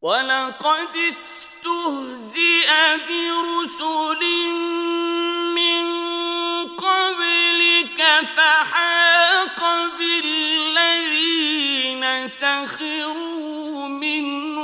وَلَقَدِ اسْتُهْزِئَ بِرُسُلٍ مِّن قَبْلِكَ فَحَاقَ بِالَّذِينَ سَخِرُوا مِنْهُم